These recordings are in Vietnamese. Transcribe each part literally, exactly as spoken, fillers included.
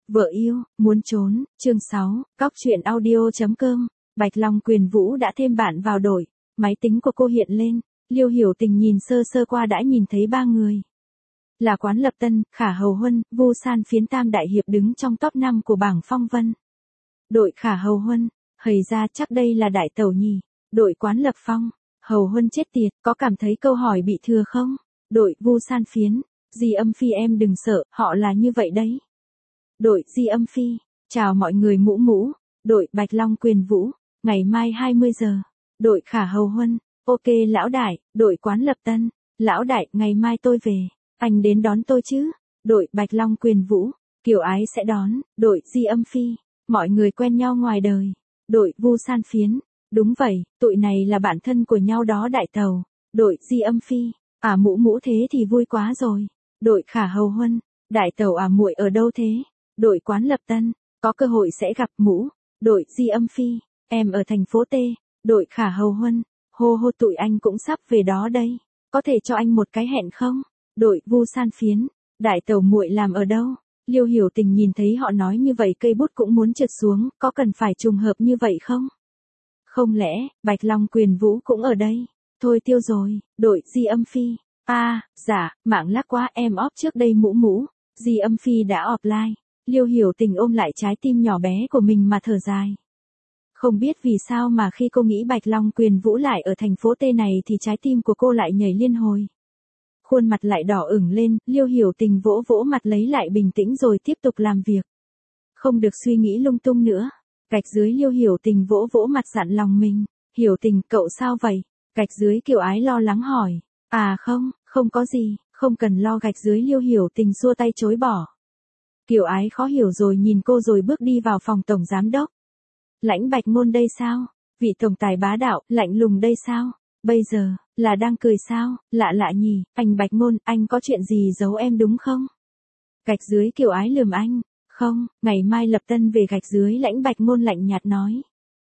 Vợ yêu, muốn trốn, chương sáu, cóc truyện audio chấm com, Bạch Long Quyền Vũ đã thêm bạn vào đội, máy tính của cô hiện lên, Liêu Hiểu Tình nhìn sơ sơ qua đã nhìn thấy ba người. Là Quán Lập Tân, Khả Hầu Huân, Vu San Phiến tam đại hiệp đứng trong top năm của bảng phong vân. Đội Khả Hầu Huân, hầy ra chắc đây là đại tẩu nhỉ, đội Quán Lập Phong, Hầu Huân chết tiệt, có cảm thấy câu hỏi bị thừa không? Đội Vu San Phiến, Di Âm Phi em đừng sợ, họ là như vậy đấy. Đội Di Âm Phi, chào mọi người mũ mũ, đội Bạch Long Quyền Vũ, ngày mai hai mươi giờ, đội Khả Hầu Huân, ok lão đại, đội Quán Lập Tân, lão đại, ngày mai tôi về, anh đến đón tôi chứ, đội Bạch Long Quyền Vũ, Kiều Ái sẽ đón, đội Di Âm Phi, mọi người quen nhau ngoài đời, đội Vu San Phiến, đúng vậy, tụi này là bạn thân của nhau đó đại tàu, đội Di Âm Phi, à mũ mũ thế thì vui quá rồi, đội Khả Hầu Huân, đại tàu à muội ở đâu thế? Đội Quán Lập Tân, có cơ hội sẽ gặp mũ, đội Di Âm Phi, em ở thành phố T, đội Khả Hầu Huân, hô hô tụi anh cũng sắp về đó đây, có thể cho anh một cái hẹn không? Đội Vu San Phiến, đại tàu muội làm ở đâu? Liêu Hiểu Tình nhìn thấy họ nói như vậy cây bút cũng muốn trượt xuống, có cần phải trùng hợp như vậy không? Không lẽ, Bạch Long Quyền Vũ cũng ở đây? Thôi tiêu rồi, đội Di Âm Phi, a à, dạ, mạng lắc quá em off trước đây mũ mũ, Di Âm Phi đã offline. Liêu Hiểu Tình ôm lại trái tim nhỏ bé của mình mà thở dài. Không biết vì sao mà khi cô nghĩ Bạch Long Quyền Vũ lại ở thành phố T này thì trái tim của cô lại nhảy liên hồi. Khuôn mặt lại đỏ ửng lên, Liêu Hiểu Tình vỗ vỗ mặt lấy lại bình tĩnh rồi tiếp tục làm việc. Không được suy nghĩ lung tung nữa. Gạch dưới Liêu Hiểu Tình vỗ vỗ mặt dặn lòng mình. Hiểu Tình, cậu sao vậy? Gạch dưới Kiều Ái lo lắng hỏi. À không, không có gì, không cần lo. Gạch dưới Liêu Hiểu Tình xua tay chối bỏ. Kiều Ái khó hiểu rồi nhìn cô rồi bước đi vào phòng tổng giám đốc. Lãnh Bạch Ngôn đây sao? Vị tổng tài bá đạo, lạnh lùng đây sao? Bây giờ, là đang cười sao? Lạ lạ nhỉ, anh Bạch Ngôn, anh có chuyện gì giấu em đúng không? Gạch dưới Kiều Ái lườm anh. Không, ngày mai Lập Tân về. Gạch dưới Lãnh Bạch Ngôn lạnh nhạt nói.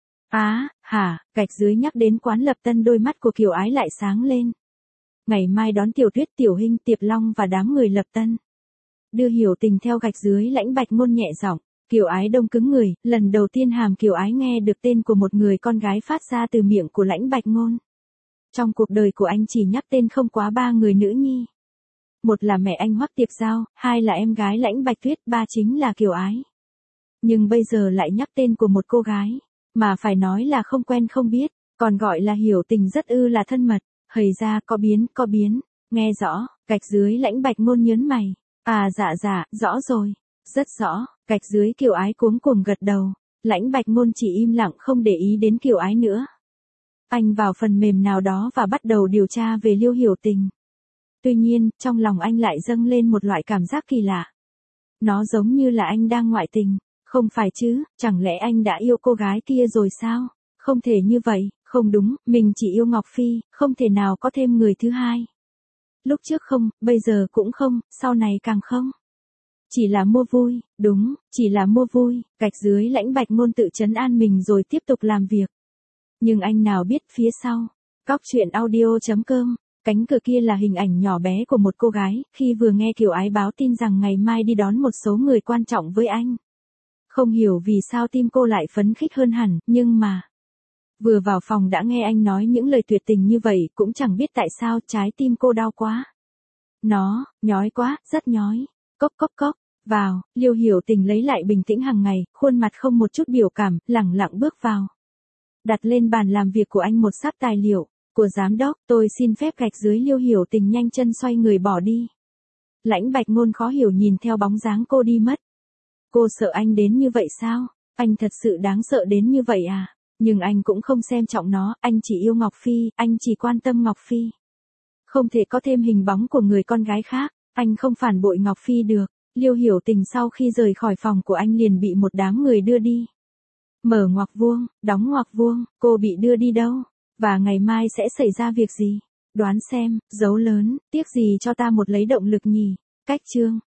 Á, à, hả, gạch dưới nhắc đến Quán Lập Tân đôi mắt của Kiều Ái lại sáng lên. Ngày mai đón Tiểu Tuyết, Tiểu Hinh, Tiệp Long và đám người Lập Tân. Đưa Hiểu Tình theo. Gạch dưới Lãnh Bạch Ngôn nhẹ giọng. Kiều Ái đông cứng người, lần đầu tiên Hàm Kiều Ái nghe được tên của một người con gái phát ra từ miệng của Lãnh Bạch Ngôn. Trong cuộc đời của anh chỉ nhắc tên không quá ba người nữ nhi. Một là mẹ anh Hoắc Tiệp Giao, hai là em gái Lãnh Bạch Tuyết, ba chính là Kiều Ái. Nhưng bây giờ lại nhắc tên của một cô gái, mà phải nói là không quen không biết, còn gọi là Hiểu Tình rất ư là thân mật, hầy ra có biến, có biến, nghe rõ, gạch dưới Lãnh Bạch Ngôn nhớn mày. À dạ dạ, rõ rồi, rất rõ, gạch dưới Kiều Ái cuống cuồng gật đầu, Lãnh Bạch Ngôn chỉ im lặng không để ý đến Kiều Ái nữa. Anh vào phần mềm nào đó và bắt đầu điều tra về Liêu Hiểu Tình. Tuy nhiên, trong lòng anh lại dâng lên một loại cảm giác kỳ lạ. Nó giống như là anh đang ngoại tình, không phải chứ, chẳng lẽ anh đã yêu cô gái kia rồi sao? Không thể như vậy, không đúng, mình chỉ yêu Ngọc Phi, không thể nào có thêm người thứ hai. Lúc trước không, bây giờ cũng không, sau này càng không. Chỉ là mua vui, đúng, chỉ là mua vui, gạch dưới Lãnh Bạch Ngôn tự trấn an mình rồi tiếp tục làm việc. Nhưng anh nào biết phía sau, cóc truyện audio chấm com, cánh cửa kia là hình ảnh nhỏ bé của một cô gái, khi vừa nghe Kiều Ái báo tin rằng ngày mai đi đón một số người quan trọng với anh. Không hiểu vì sao tim cô lại phấn khích hơn hẳn, nhưng mà... Vừa vào phòng đã nghe anh nói những lời tuyệt tình như vậy, cũng chẳng biết tại sao trái tim cô đau quá. Nó, nhói quá, rất nhói. Cốc cốc cốc, vào, Liêu Hiểu Tình lấy lại bình tĩnh hàng ngày, khuôn mặt không một chút biểu cảm, lẳng lặng bước vào. Đặt lên bàn làm việc của anh một sáp tài liệu, của giám đốc, tôi xin phép. Gạch dưới Liêu Hiểu Tình nhanh chân xoay người bỏ đi. Lãnh Bạch Ngôn khó hiểu nhìn theo bóng dáng cô đi mất. Cô sợ anh đến như vậy sao? Anh thật sự đáng sợ đến như vậy à? Nhưng anh cũng không xem trọng nó, anh chỉ yêu Ngọc Phi, anh chỉ quan tâm Ngọc Phi. Không thể có thêm hình bóng của người con gái khác, anh không phản bội Ngọc Phi được. Liêu Hiểu Tình sau khi rời khỏi phòng của anh liền bị một đám người đưa đi. Mở ngoặc vuông, đóng ngoặc vuông, cô bị đưa đi đâu? Và ngày mai sẽ xảy ra việc gì? Đoán xem, dấu lớn, tiếc gì cho ta một lấy động lực nhỉ? Cách chương.